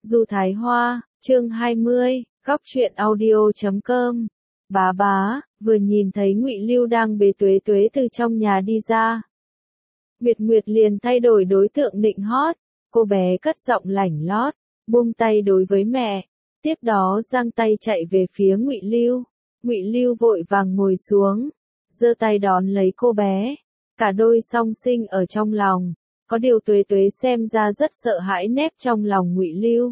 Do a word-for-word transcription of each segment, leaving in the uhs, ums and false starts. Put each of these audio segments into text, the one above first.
Du Thái Hoa, chương hai mươi, góc truyện audio chấm com. Bá bá, vừa nhìn thấy Ngụy Lưu đang bế Tuế Tuế từ trong nhà đi ra. Nguyệt Nguyệt liền thay đổi đối tượng nịnh hót, cô bé cất giọng lảnh lót, buông tay đối với mẹ, tiếp đó giang tay chạy về phía Ngụy Lưu. Ngụy Lưu vội vàng ngồi xuống, giơ tay đón lấy cô bé, cả đôi song sinh ở trong lòng. Có điều Tuế Tuế xem ra rất sợ hãi nép trong lòng Ngụy Lưu.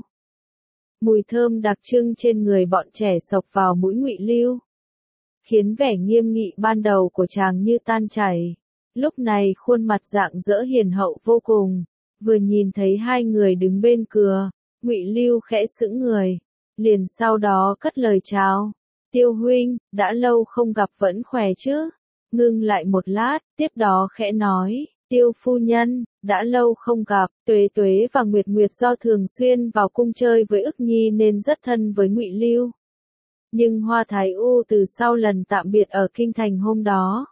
Mùi thơm đặc trưng trên người bọn trẻ xộc vào mũi Ngụy Lưu, khiến vẻ nghiêm nghị ban đầu của chàng như tan chảy. Lúc này khuôn mặt rạng rỡ hiền hậu vô cùng, vừa nhìn thấy hai người đứng bên cửa, Ngụy Lưu khẽ sững người, liền sau đó cất lời chào. Tiêu huynh, đã lâu không gặp vẫn khỏe chứ? Ngưng lại một lát, tiếp đó khẽ nói. Tiêu phu nhân, đã lâu không gặp. Tuế Tuế và Nguyệt Nguyệt do thường xuyên vào cung chơi với Ức Nhi nên rất thân với Ngụy Lưu. Nhưng Hoa Thái U từ sau lần tạm biệt ở kinh thành hôm đó,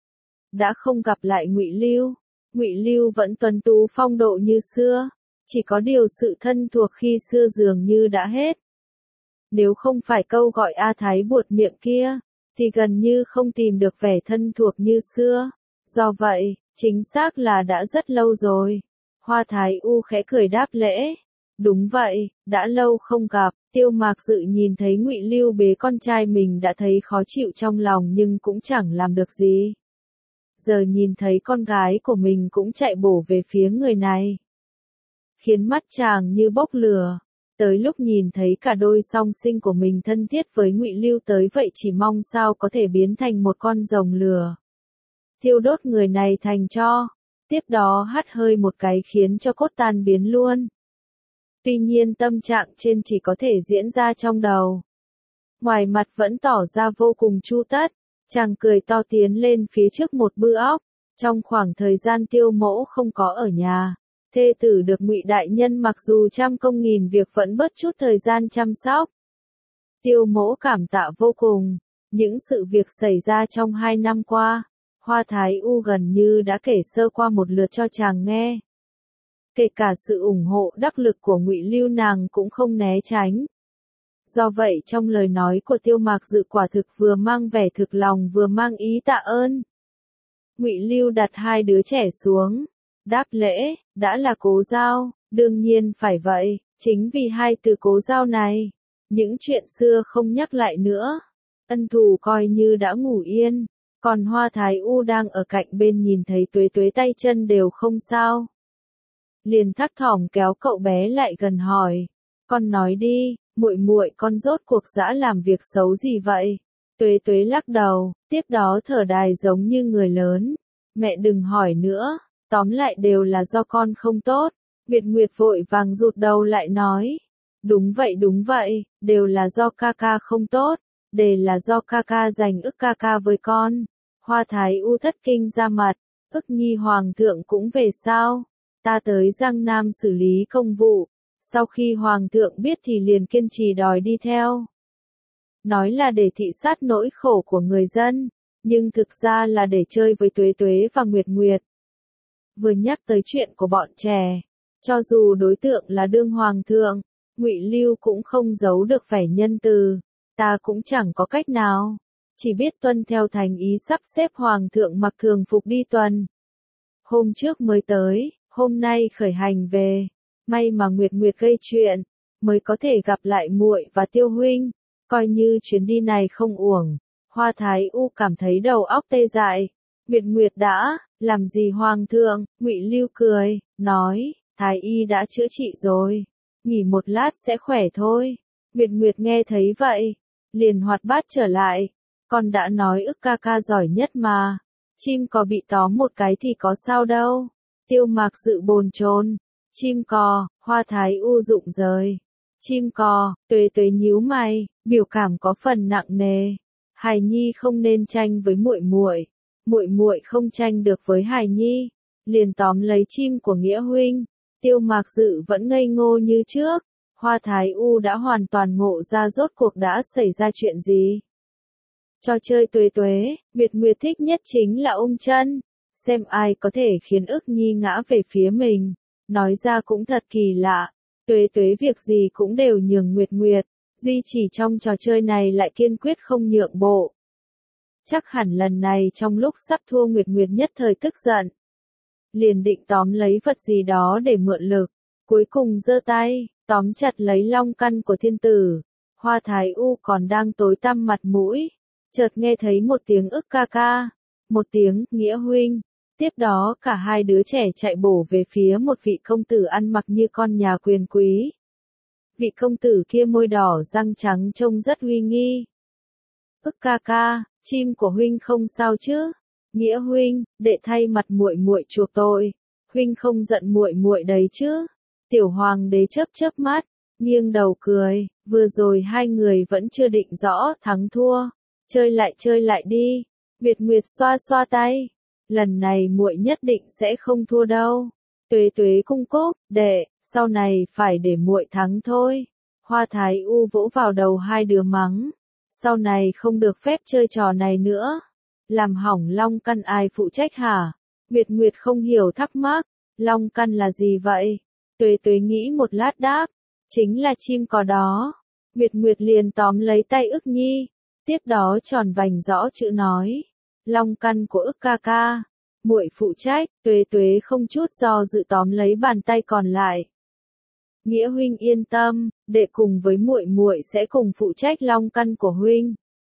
đã không gặp lại Ngụy Lưu. Ngụy Lưu vẫn tuấn tú phong độ như xưa, chỉ có điều sự thân thuộc khi xưa dường như đã hết. Nếu không phải câu gọi A Thái buột miệng kia, thì gần như không tìm được vẻ thân thuộc như xưa. Do vậy, chính xác là đã rất lâu rồi. Hoa Thái U khẽ cười đáp lễ. Đúng vậy, đã lâu không gặp. Tiêu Mạc Dự nhìn thấy Ngụy Lưu bế con trai mình đã thấy khó chịu trong lòng nhưng cũng chẳng làm được gì. Giờ nhìn thấy con gái của mình cũng chạy bổ về phía người này, khiến mắt chàng như bốc lửa. Tới lúc nhìn thấy cả đôi song sinh của mình thân thiết với Ngụy Lưu tới vậy chỉ mong sao có thể biến thành một con rồng lửa, thiêu đốt người này thành tro, tiếp đó hắt hơi một cái khiến cho cốt tan biến luôn. Tuy nhiên tâm trạng trên chỉ có thể diễn ra trong đầu, ngoài mặt vẫn tỏ ra vô cùng chu tất. Chàng cười to tiến lên phía trước một bư óc. Trong khoảng thời gian Tiêu mẫu không có ở nhà, thê tử được Ngụy đại nhân mặc dù trăm công nghìn việc vẫn bớt chút thời gian chăm sóc. Tiêu mẫu cảm tạ vô cùng. Những sự việc xảy ra trong hai năm qua, Hoa Thái U gần như đã kể sơ qua một lượt cho chàng nghe. Kể cả sự ủng hộ đắc lực của Ngụy Lưu nàng cũng không né tránh. Do vậy trong lời nói của Tiêu Mạc Dự quả thực vừa mang vẻ thực lòng vừa mang ý tạ ơn. Ngụy Lưu đặt hai đứa trẻ xuống, đáp lễ, đã là Cố Giao, đương nhiên phải vậy, chính vì hai từ Cố Giao này, những chuyện xưa không nhắc lại nữa, ân thù coi như đã ngủ yên. Còn Hoa Thái U đang ở cạnh bên nhìn thấy Tuế Tuế tay chân đều không sao, liền thắc thỏm kéo cậu bé lại gần hỏi, con nói đi, muội muội con rốt cuộc dã làm việc xấu gì vậy? Tuế Tuế lắc đầu, tiếp đó thở đài giống như người lớn, mẹ đừng hỏi nữa, tóm lại đều là do con không tốt. Nguyệt Nguyệt vội vàng rụt đầu lại nói, đúng vậy đúng vậy, đều là do ca ca không tốt, đều là do ca ca giành ức ca ca với con. Hoa Thái U thất kinh ra mặt, Ức Nhi hoàng thượng cũng về sao? Ta tới Giang Nam xử lý công vụ, sau khi hoàng thượng biết thì liền kiên trì đòi đi theo. Nói là để thị sát nỗi khổ của người dân, nhưng thực ra là để chơi với Tuế Tuế và Nguyệt Nguyệt. Vừa nhắc tới chuyện của bọn trẻ, cho dù đối tượng là đương hoàng thượng, Ngụy Lưu cũng không giấu được vẻ nhân từ, ta cũng chẳng có cách nào, chỉ biết tuân theo thành ý sắp xếp hoàng thượng mặc thường phục đi tuần. Hôm trước mới tới, hôm nay khởi hành về, may mà Nguyệt Nguyệt gây chuyện, mới có thể gặp lại muội và Tiêu huynh, coi như chuyến đi này không uổng. Hoa Thái U cảm thấy đầu óc tê dại. Nguyệt Nguyệt đã, làm gì hoàng thượng? Ngụy Lưu cười, nói, Thái y đã chữa trị rồi, nghỉ một lát sẽ khỏe thôi. Nguyệt Nguyệt nghe thấy vậy, liền hoạt bát trở lại, con đã nói Ức ca ca giỏi nhất mà, chim cò bị tóm một cái thì có sao đâu. Tiêu Mạc Dự bồn chồn, chim cò, Hoa Thái U rụng rời. Chim cò, Tuế Tuế nhíu mày, biểu cảm có phần nặng nề. Hài Nhi không nên tranh với muội muội, muội muội không tranh được với Hài Nhi, liền tóm lấy chim của Nghĩa huynh. Tiêu Mạc Dự vẫn ngây ngô như trước, Hoa Thái U đã hoàn toàn ngộ ra rốt cuộc đã xảy ra chuyện gì. Trò chơi Tuế Tuế, Nguyệt Nguyệt thích nhất chính là ôm chân, xem ai có thể khiến Ức Nhi ngã về phía mình, nói ra cũng thật kỳ lạ. Tuế Tuế việc gì cũng đều nhường Nguyệt Nguyệt, duy chỉ trong trò chơi này lại kiên quyết không nhượng bộ. Chắc hẳn lần này trong lúc sắp thua Nguyệt Nguyệt nhất thời tức giận. Liền định tóm lấy vật gì đó để mượn lực, cuối cùng giơ tay, tóm chặt lấy long căn của thiên tử. Hoa Thái U còn đang tối tăm mặt mũi, chợt nghe thấy một tiếng ức ca ca, một tiếng nghĩa huynh. Tiếp đó cả hai đứa trẻ chạy bổ về phía một vị công tử ăn mặc như con nhà quyền quý. Vị công tử kia môi đỏ răng trắng trông rất uy nghi. Ức ca ca, chim của huynh không sao chứ? Nghĩa huynh, đệ thay mặt muội muội chuộc tội, huynh không giận muội muội đấy chứ? Tiểu hoàng đế chớp chớp mắt, nghiêng đầu cười, vừa rồi hai người vẫn chưa định rõ thắng thua, chơi lại chơi lại đi. Nguyệt Nguyệt xoa xoa tay, lần này muội nhất định sẽ không thua đâu. Tuế Tuế cung cốc, đệ, sau này phải để muội thắng thôi. Hoa Thái U vỗ vào đầu hai đứa mắng, sau này không được phép chơi trò này nữa. Làm hỏng long căn ai phụ trách hả? Nguyệt Nguyệt không hiểu thắc mắc, long căn là gì vậy? Tuế Tuế nghĩ một lát đáp, chính là chim cò đó. Nguyệt Nguyệt liền tóm lấy tay ức nhi, tiếp đó tròn vành rõ chữ nói, long căn của ức ca ca, muội phụ trách. Tuế Tuế không chút do dự tóm lấy bàn tay còn lại. Nghĩa huynh yên tâm, đệ cùng với muội muội sẽ cùng phụ trách long căn của huynh.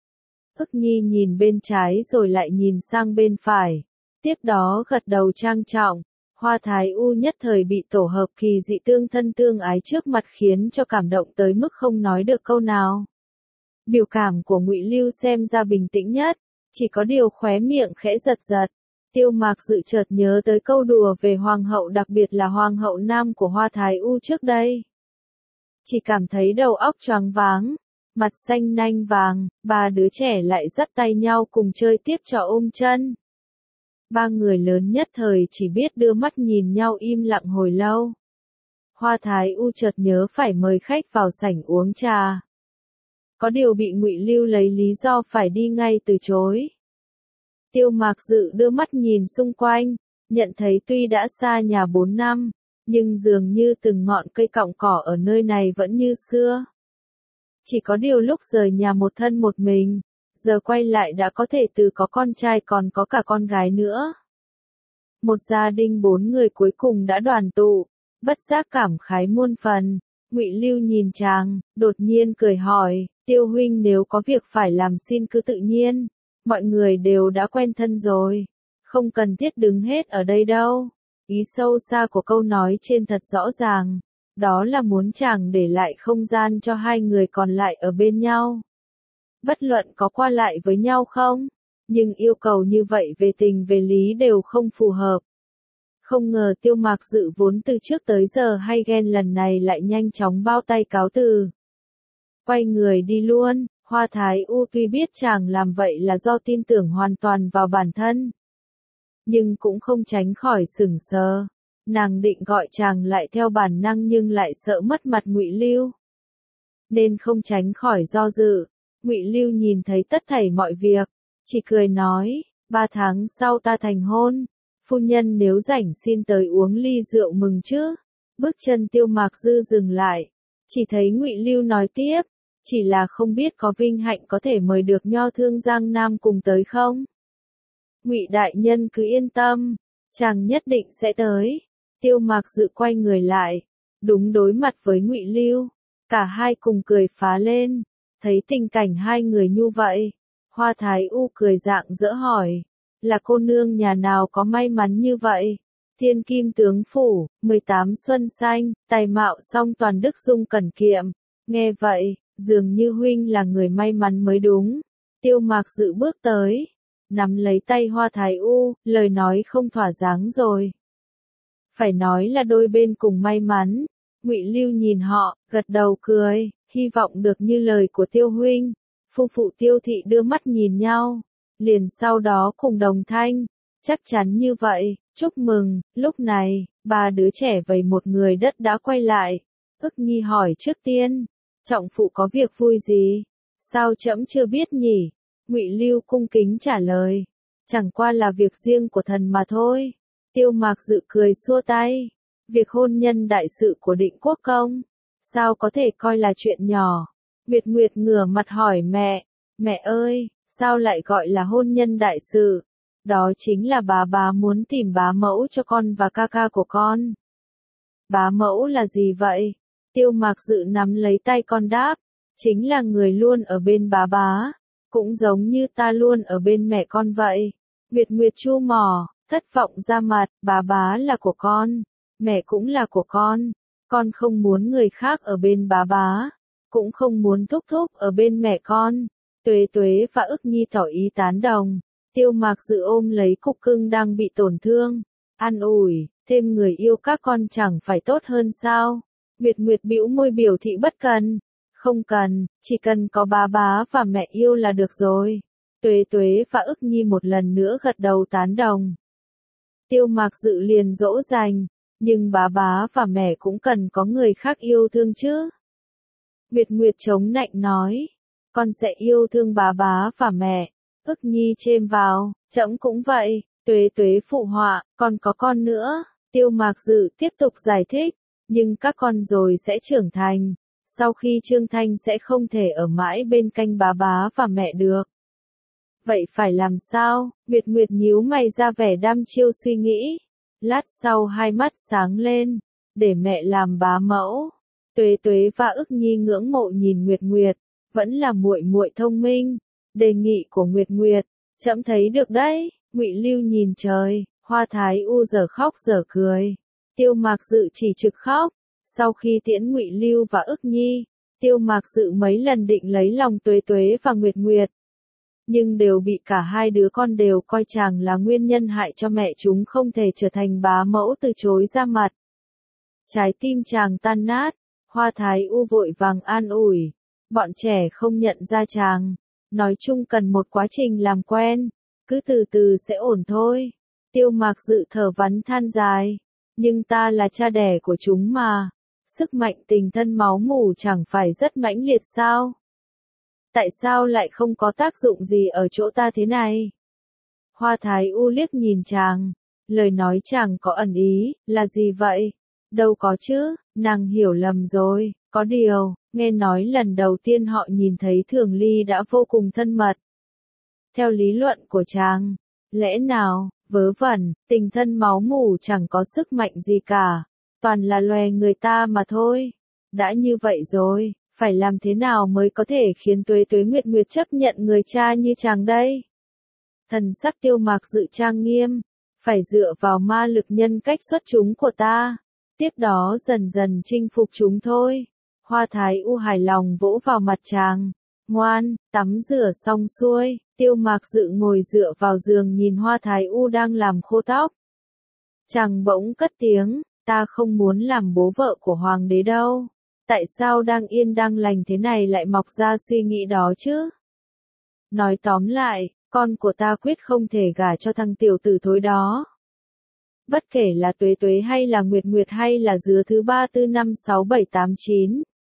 Ức nhi nhìn bên trái rồi lại nhìn sang bên phải, tiếp đó gật đầu trang trọng. Hoa Thái U nhất thời bị tổ hợp kỳ dị tương thân tương ái trước mặt khiến cho cảm động tới mức không nói được câu nào. Biểu cảm của Ngụy Lưu xem ra bình tĩnh nhất, chỉ có điều khóe miệng khẽ giật giật. Tiêu Mạc Dự chợt nhớ tới câu đùa về hoàng hậu, đặc biệt là hoàng hậu nam của Hoa Thái U trước đây. Chỉ cảm thấy đầu óc choáng váng, mặt xanh nanh vàng, ba đứa trẻ lại dắt tay nhau cùng chơi tiếp trò ôm chân. Ba người lớn nhất thời chỉ biết đưa mắt nhìn nhau im lặng hồi lâu. Hoa Thái U chợt nhớ phải mời khách vào sảnh uống trà. Có điều bị Ngụy Lưu lấy lý do phải đi ngay từ chối. Tiêu Mạc Dự đưa mắt nhìn xung quanh, nhận thấy tuy đã xa nhà bốn năm, nhưng dường như từng ngọn cây cọng cỏ ở nơi này vẫn như xưa. Chỉ có điều lúc rời nhà một thân một mình, giờ quay lại đã có thể từ có con trai còn có cả con gái nữa. Một gia đình bốn người cuối cùng đã đoàn tụ, bất giác cảm khái muôn phần. Ngụy Lưu nhìn chàng, đột nhiên cười hỏi, Tiêu huynh nếu có việc phải làm xin cứ tự nhiên, mọi người đều đã quen thân rồi, không cần thiết đứng hết ở đây đâu. Ý sâu xa của câu nói trên thật rõ ràng, đó là muốn chàng để lại không gian cho hai người còn lại ở bên nhau. Bất luận có qua lại với nhau không, nhưng yêu cầu như vậy về tình về lý đều không phù hợp. Không ngờ Tiêu Mạc Dự vốn từ trước tới giờ hay ghen lần này lại nhanh chóng bao tay cáo từ. Quay người đi luôn. Hoa Thái U tuy biết chàng làm vậy là do tin tưởng hoàn toàn vào bản thân, nhưng cũng không tránh khỏi sửng sờ. Nàng định gọi chàng lại theo bản năng nhưng lại sợ mất mặt Ngụy Lưu, nên không tránh khỏi do dự. Ngụy Lưu nhìn thấy tất thảy mọi việc, chỉ cười nói, ba tháng sau ta thành hôn, phu nhân nếu rảnh xin tới uống ly rượu mừng chứ. Bước chân Tiêu Mạc Dư dừng lại, chỉ thấy Ngụy Lưu nói tiếp, chỉ là không biết có vinh hạnh có thể mời được Nho Thương Giang Nam cùng tới không? Ngụy đại nhân cứ yên tâm, chàng nhất định sẽ tới. Tiêu Mạc Dự quay người lại, đúng đối mặt với Ngụy Lưu, cả hai cùng cười phá lên. Thấy tình cảnh hai người như vậy, Hoa Thái U cười rạng rỡ hỏi, là cô nương nhà nào có may mắn như vậy? Thiên Kim tướng phủ, mười tám xuân xanh, tài mạo song toàn đức dung cẩn kiệm. Nghe vậy, dường như huynh là người may mắn mới đúng. Tiêu Mạc Dự bước tới, nắm lấy tay Hoa Thái U, lời nói không thỏa dáng rồi. Phải nói là đôi bên cùng may mắn. Ngụy Lưu nhìn họ, gật đầu cười, hy vọng được như lời của Tiêu huynh. Phu phụ Tiêu thị đưa mắt nhìn nhau, liền sau đó cùng đồng thanh, chắc chắn như vậy, chúc mừng. Lúc này, ba đứa trẻ vầy một người đất đã quay lại. Ức Nhi hỏi trước tiên, trọng phụ có việc vui gì? Sao trẫm chưa biết nhỉ? Ngụy Lưu cung kính trả lời, chẳng qua là việc riêng của thần mà thôi. Tiêu Mạc Dự cười xua tay, Việc hôn nhân đại sự của Định Quốc Công, sao có thể coi là chuyện nhỏ? Nguyệt Nguyệt ngửa mặt hỏi mẹ, mẹ ơi, sao lại gọi là hôn nhân đại sự? Đó chính là bá bá muốn tìm bá mẫu cho con và ca ca của con. Bá mẫu là gì vậy? Tiêu Mạc Dự nắm lấy tay con đáp, chính là người luôn ở bên bá bá, cũng giống như ta luôn ở bên mẹ con vậy. Nguyệt Nguyệt chu mỏ, thất vọng ra mặt, bá bá là của con, mẹ cũng là của con, con không muốn người khác ở bên bá bá, cũng không muốn thúc thúc ở bên mẹ con. Tuế Tuế và Ức Nhi tỏ ý tán đồng. Tiêu Mạc Dự ôm lấy cục cưng đang bị tổn thương, an ủi, thêm người yêu các con chẳng phải tốt hơn sao? Nguyệt Nguyệt bĩu môi biểu thị bất cần, không cần, chỉ cần có bá bá và mẹ yêu là được rồi. Tuế Tuế và Ức Nhi một lần nữa gật đầu tán đồng. Tiêu Mạc Dự liền dỗ dành, nhưng bá bá và mẹ cũng cần có người khác yêu thương chứ. Nguyệt Nguyệt chống nạnh nói, con sẽ yêu thương bá bá và mẹ. Ức Nhi chêm vào, trẫm cũng vậy. Tuế Tuế phụ họa, còn có con nữa. Tiêu Mạc Dự tiếp tục giải thích, nhưng các con rồi sẽ trưởng thành. Sau khi trưởng thành sẽ không thể ở mãi bên cạnh bá bá và mẹ được. Vậy phải làm sao? Nguyệt Nguyệt nhíu mày ra vẻ đăm chiêu suy nghĩ. Lát sau hai mắt sáng lên, để mẹ làm bá mẫu. Tuế Tuế và Ức Nhi ngưỡng mộ nhìn Nguyệt Nguyệt, vẫn là muội muội thông minh. Đề nghị của Nguyệt Nguyệt, trẫm thấy được đấy. Ngụy Lưu nhìn trời, Hoa Thái U giờ khóc giờ cười. Tiêu Mạc Dự chỉ trực khóc. Sau khi tiễn Ngụy Lưu và Ức Nhi, Tiêu Mạc Dự mấy lần định lấy lòng Tuế Tuế và Nguyệt Nguyệt, nhưng đều bị cả hai đứa con đều coi chàng là nguyên nhân hại cho mẹ chúng không thể trở thành bá mẫu từ chối ra mặt. Trái tim chàng tan nát. Hoa Thái U vội vàng an ủi, bọn trẻ không nhận ra chàng. Nói chung cần một quá trình làm quen, cứ từ từ sẽ ổn thôi. Tiêu Mạc Dự thở vắn than dài, nhưng ta là cha đẻ của chúng mà. Sức mạnh tình thân máu mủ chẳng phải rất mãnh liệt sao? Tại sao lại không có tác dụng gì ở chỗ ta thế này? Hoa Thái U liếc nhìn chàng, lời nói chàng có ẩn ý, là gì vậy? Đâu có chứ, nàng hiểu lầm rồi, có điều, nghe nói lần đầu tiên họ nhìn thấy Thường Ly đã vô cùng thân mật. Theo lý luận của chàng, lẽ nào, vớ vẩn, tình thân máu mủ chẳng có sức mạnh gì cả, toàn là loè người ta mà thôi. Đã như vậy rồi, phải làm thế nào mới có thể khiến Tuế Tuế Nguyệt Nguyệt chấp nhận người cha như chàng đây? Thần sắc Tiêu Mạc Dự trang nghiêm, phải dựa vào ma lực nhân cách xuất chúng của ta, tiếp đó dần dần chinh phục chúng thôi. Hoa Thái U hài lòng vỗ vào mặt chàng, ngoan, tắm rửa xong xuôi, Tiêu Mạc Dự ngồi dựa vào giường nhìn Hoa Thái U đang làm khô tóc. Chàng bỗng cất tiếng, ta không muốn làm bố vợ của hoàng đế đâu. Tại sao đang yên đang lành thế này lại mọc ra suy nghĩ đó chứ? Nói tóm lại, con của ta quyết không thể gả cho thằng tiểu tử thối đó. Bất kể là Tuế Tuế hay là Nguyệt Nguyệt hay là dứa thứ ba tư năm sáu bảy tám chín.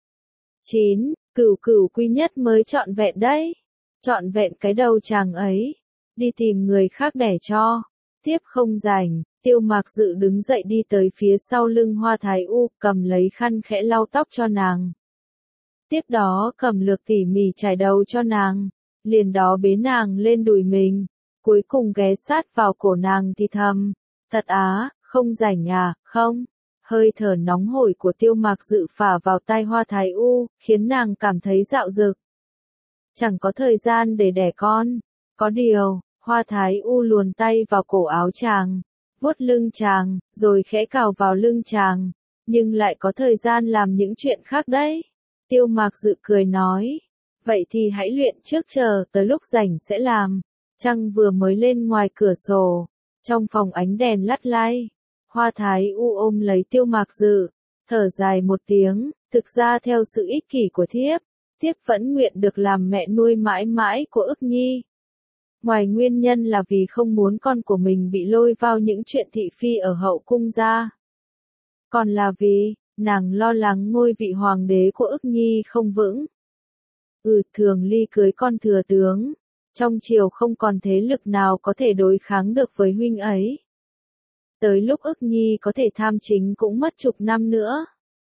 chín, cửu cửu quy nhất mới trọn vẹn đấy. Trọn vẹn cái đầu chàng ấy. Đi tìm người khác đẻ cho. Tiếp không rảnh, Tiêu Mạc Dự đứng dậy đi tới phía sau lưng Hoa Thái U, cầm lấy khăn khẽ lau tóc cho nàng. Tiếp đó cầm lược tỉ mỉ chải đầu cho nàng, liền đó bế nàng lên đùi mình, cuối cùng ghé sát vào cổ nàng thì thầm, thật á, không rảnh à, không? Hơi thở nóng hổi của Tiêu Mạc Dự phả vào tai Hoa Thái U, khiến nàng cảm thấy dạo dực. Chẳng có thời gian để đẻ con. Có điều, Hoa Thái U luồn tay vào cổ áo chàng, vuốt lưng chàng, rồi khẽ cào vào lưng chàng, nhưng lại có thời gian làm những chuyện khác đấy. Tiêu Mạc Dự cười nói, vậy thì hãy luyện trước chờ tới lúc rảnh sẽ làm. Trăng vừa mới lên ngoài cửa sổ, trong phòng ánh đèn lắt lay. Hoa Thái U ôm lấy Tiêu Mạc Dự, thở dài một tiếng, thực ra theo sự ích kỷ của thiếp, thiếp vẫn nguyện được làm mẹ nuôi mãi mãi của Ức Nhi. Ngoài nguyên nhân là vì không muốn con của mình bị lôi vào những chuyện thị phi ở hậu cung ra. Còn là vì, nàng lo lắng ngôi vị hoàng đế của Ức Nhi không vững. Ừ, Thường Ly cưới con thừa tướng, trong triều không còn thế lực nào có thể đối kháng được với huynh ấy. Tới lúc ức nhi có thể tham chính cũng mất chục năm nữa.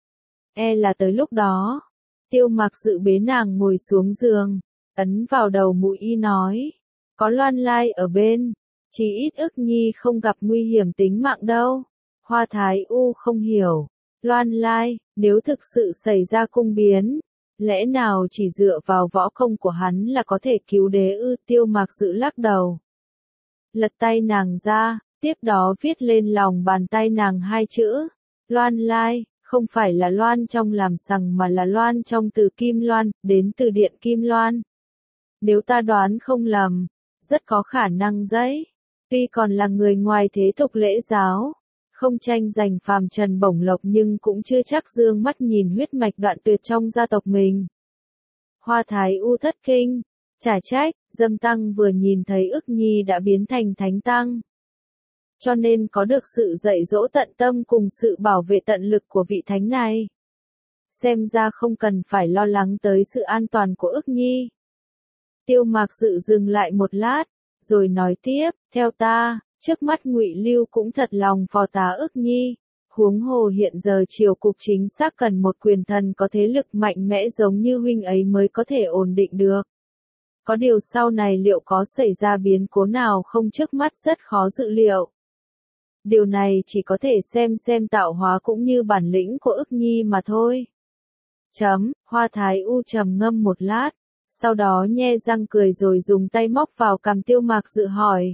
E là tới lúc đó, Tiêu Mặc Dự bế nàng ngồi xuống giường, ấn vào đầu mũi y nói, có Loan Lai ở bên, chỉ ít ức nhi không gặp nguy hiểm tính mạng đâu. Hoa Thái U không hiểu, Loan Lai, nếu thực sự xảy ra cung biến, lẽ nào chỉ dựa vào võ công của hắn là có thể cứu đế ư? Tiêu Mặc Dự lắc đầu, lật tay nàng ra, tiếp đó viết lên lòng bàn tay nàng hai chữ, Loan Lai, không phải là loan trong làm sằng mà là loan trong từ Kim Loan, đến từ điện Kim Loan. Nếu ta đoán không lầm, rất có khả năng đấy. Tuy còn là người ngoài thế tục lễ giáo, không tranh giành phàm trần bổng lộc nhưng cũng chưa chắc dương mắt nhìn huyết mạch đoạn tuyệt trong gia tộc mình. Hoa Thái U thất kinh, chả trách, Dâm Tăng vừa nhìn thấy ức nhi đã biến thành thánh tăng. Cho nên có được sự dạy dỗ tận tâm cùng sự bảo vệ tận lực của vị thánh này. Xem ra không cần phải lo lắng tới sự an toàn của ức nhi. Tiêu Mặc Dự dừng lại một lát, rồi nói tiếp, theo ta, trước mắt Ngụy Lưu cũng thật lòng phò tá ức nhi. Huống hồ hiện giờ triều cục chính xác cần một quyền thần có thế lực mạnh mẽ giống như huynh ấy mới có thể ổn định được. Có điều sau này liệu có xảy ra biến cố nào không trước mắt rất khó dự liệu. Điều này chỉ có thể xem xem tạo hóa cũng như bản lĩnh của ức nhi mà thôi. Chấm, Hoa Thái U trầm ngâm một lát, sau đó nhe răng cười rồi dùng tay móc vào cằm Tiêu Mặc Dự hỏi.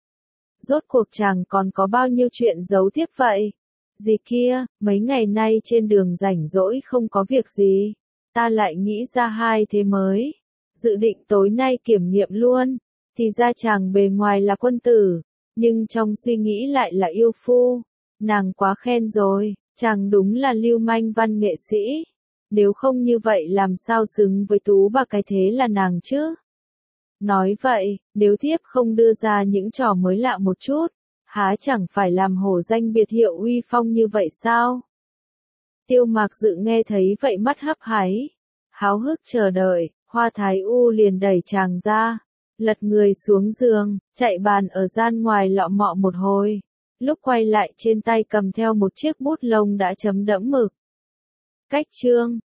Rốt cuộc chàng còn có bao nhiêu chuyện giấu tiếp vậy? Gì kia, mấy ngày nay trên đường rảnh rỗi không có việc gì, ta lại nghĩ ra hai thế mới. Dự định tối nay kiểm nghiệm luôn, thì ra chàng bề ngoài là quân tử, nhưng trong suy nghĩ lại là yêu phu. Nàng quá khen rồi, chàng đúng là lưu manh văn nghệ sĩ. Nếu không như vậy làm sao xứng với tú bà cái thế là nàng chứ? Nói vậy, nếu thiếp không đưa ra những trò mới lạ một chút, há chẳng phải làm hổ danh biệt hiệu uy phong như vậy sao? Tiêu Mặc Dự nghe thấy vậy mắt hấp háy, háo hức chờ đợi. Hoa Thái U liền đẩy chàng ra, lật người xuống giường, chạy bàn ở gian ngoài lọ mọ một hồi. Lúc quay lại trên tay cầm theo một chiếc bút lông đã chấm đẫm mực. Cách chương